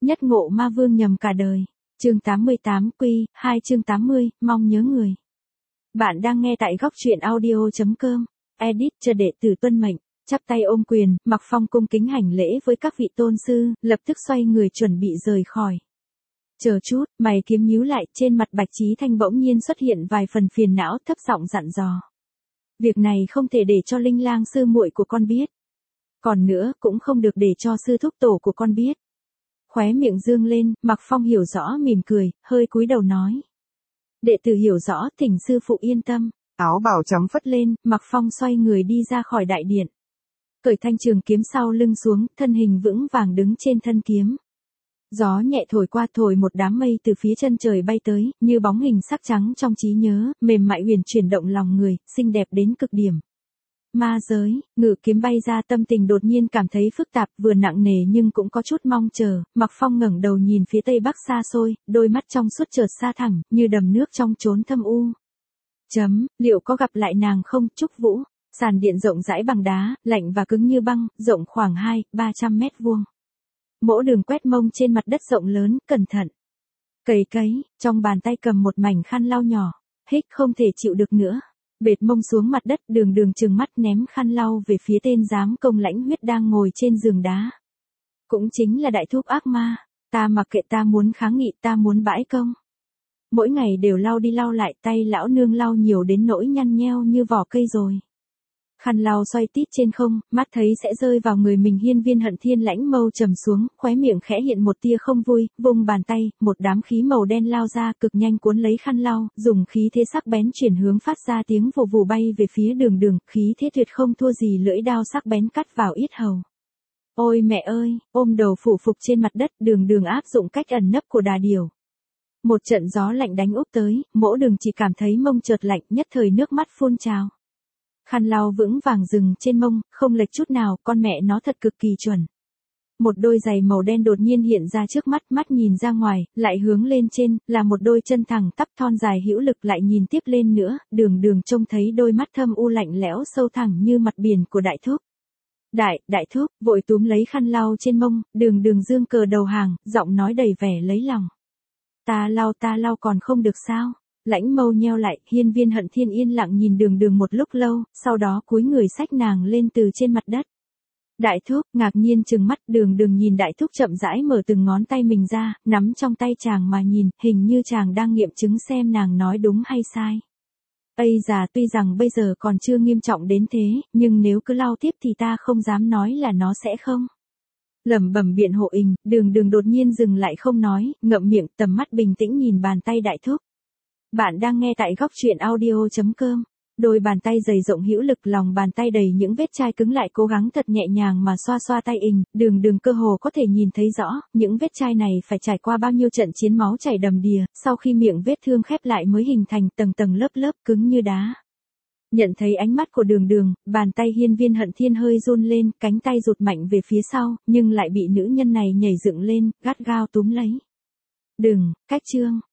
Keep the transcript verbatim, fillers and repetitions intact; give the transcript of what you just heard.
Nhất ngộ ma vương nhầm cả đời. Chương tám mươi tám Quy, hai chương tám mươi, mong nhớ người. Bạn đang nghe tại góc truyện audio chấm com. Edit cho đệ tử tuân mệnh, chắp tay ôm quyền, Mạc Phong cung kính hành lễ với các vị tôn sư, lập tức xoay người chuẩn bị rời khỏi. Chờ chút, mày kiếm nhíu lại, trên mặt Bạch Chí Thanh bỗng nhiên xuất hiện vài phần phiền não, thấp giọng dặn dò. Việc này không thể để cho Linh Lang sư muội của con biết. Còn nữa, cũng không được để cho sư thúc tổ của con biết. Khóe miệng dương lên, Mạc Phong hiểu rõ mỉm cười, hơi cúi đầu nói. Đệ tử hiểu rõ, thỉnh sư phụ yên tâm. Áo bào trắng phất lên, Mạc Phong xoay người đi ra khỏi đại điện. Cởi thanh trường kiếm sau lưng xuống, thân hình vững vàng đứng trên thân kiếm. Gió nhẹ thổi qua, thổi một đám mây từ phía chân trời bay tới, như bóng hình sắc trắng trong trí nhớ, mềm mại huyền chuyển động lòng người, xinh đẹp đến cực điểm. Ma giới, ngự kiếm bay ra, tâm tình đột nhiên cảm thấy phức tạp, vừa nặng nề nhưng cũng có chút mong chờ. Mạc Phong ngẩng đầu nhìn phía tây bắc xa xôi, đôi mắt trong suốt chợt xa thẳng, như đầm nước trong chốn thâm u. Chấm, liệu có gặp lại nàng không, Trúc Vũ? Sàn điện rộng rãi bằng đá, lạnh và cứng như băng, rộng khoảng hai, ba trăm mét vuông. Mỗ Đường quét mông trên mặt đất rộng lớn, cẩn thận. Cày cấy, trong bàn tay cầm một mảnh khăn lau nhỏ, hích không thể chịu được nữa. Bệt mông xuống mặt đất, Đường Đường trừng mắt ném khăn lau về phía tên giám công lãnh huyết đang ngồi trên giường đá. Cũng chính là đại thúc ác ma, ta mặc kệ, ta muốn kháng nghị, ta muốn bãi công. Mỗi ngày đều lau đi lau lại, tay lão nương lau nhiều đến nỗi nhăn nheo như vỏ cây rồi. Khăn lau xoay tít trên không, mắt thấy sẽ rơi vào người mình. Hiên Viên Hận Thiên lãnh mâu trầm xuống, khóe miệng khẽ hiện một tia không vui, vung bàn tay, một đám khí màu đen lao ra, cực nhanh cuốn lấy khăn lau, dùng khí thế sắc bén chuyển hướng, phát ra tiếng vù vù bay về phía Đường Đường, khí thế tuyệt không thua gì lưỡi đao sắc bén cắt vào yết hầu. Ôi mẹ ơi, ôm đầu phủ phục trên mặt đất, Đường Đường áp dụng cách ẩn nấp của đà điểu. Một trận gió lạnh đánh úp tới, Mỗ Đường chỉ cảm thấy mông chợt lạnh, nhất thời nước mắt phun trào. Khăn lau vững vàng dừng trên mông, không lệch chút nào, con mẹ nó thật cực kỳ chuẩn. Một đôi giày màu đen đột nhiên hiện ra trước mắt, mắt nhìn ra ngoài, lại hướng lên trên, là một đôi chân thẳng tắp thon dài hữu lực, lại nhìn tiếp lên nữa, Đường Đường trông thấy đôi mắt thâm u lạnh lẽo sâu thẳng như mặt biển của đại thúc. Đại, đại thúc, vội túm lấy khăn lau trên mông, Đường Đường dương cờ đầu hàng, giọng nói đầy vẻ lấy lòng. Ta lau ta lau còn không được sao? Lãnh mâu nheo lại, Hiên Viên Hận Thiên yên lặng nhìn Đường Đường một lúc lâu, sau đó cúi người xách nàng lên từ trên mặt đất. Đại thúc, ngạc nhiên trừng mắt, Đường Đường nhìn đại thúc chậm rãi mở từng ngón tay mình ra, nắm trong tay chàng mà nhìn, hình như chàng đang nghiệm chứng xem nàng nói đúng hay sai. Ây già, tuy rằng bây giờ còn chưa nghiêm trọng đến thế, nhưng nếu cứ lau tiếp thì ta không dám nói là nó sẽ không. Lẩm bẩm biện hộ ình, Đường Đường đột nhiên dừng lại không nói, ngậm miệng, tầm mắt bình tĩnh nhìn bàn tay đại thúc. Bạn đang nghe tại góc truyện audio chấm com. Đôi bàn tay dày rộng hữu lực, lòng bàn tay đầy những vết chai cứng lại, cố gắng thật nhẹ nhàng mà xoa xoa tay ình, Đường Đường cơ hồ có thể nhìn thấy rõ, những vết chai này phải trải qua bao nhiêu trận chiến máu chảy đầm đìa, sau khi miệng vết thương khép lại mới hình thành tầng tầng lớp lớp cứng như đá. Nhận thấy ánh mắt của Đường Đường, bàn tay Hiên Viên Hận Thiên hơi run lên, cánh tay rụt mạnh về phía sau, nhưng lại bị nữ nhân này nhảy dựng lên, gắt gao túm lấy. Đừng, cách chương.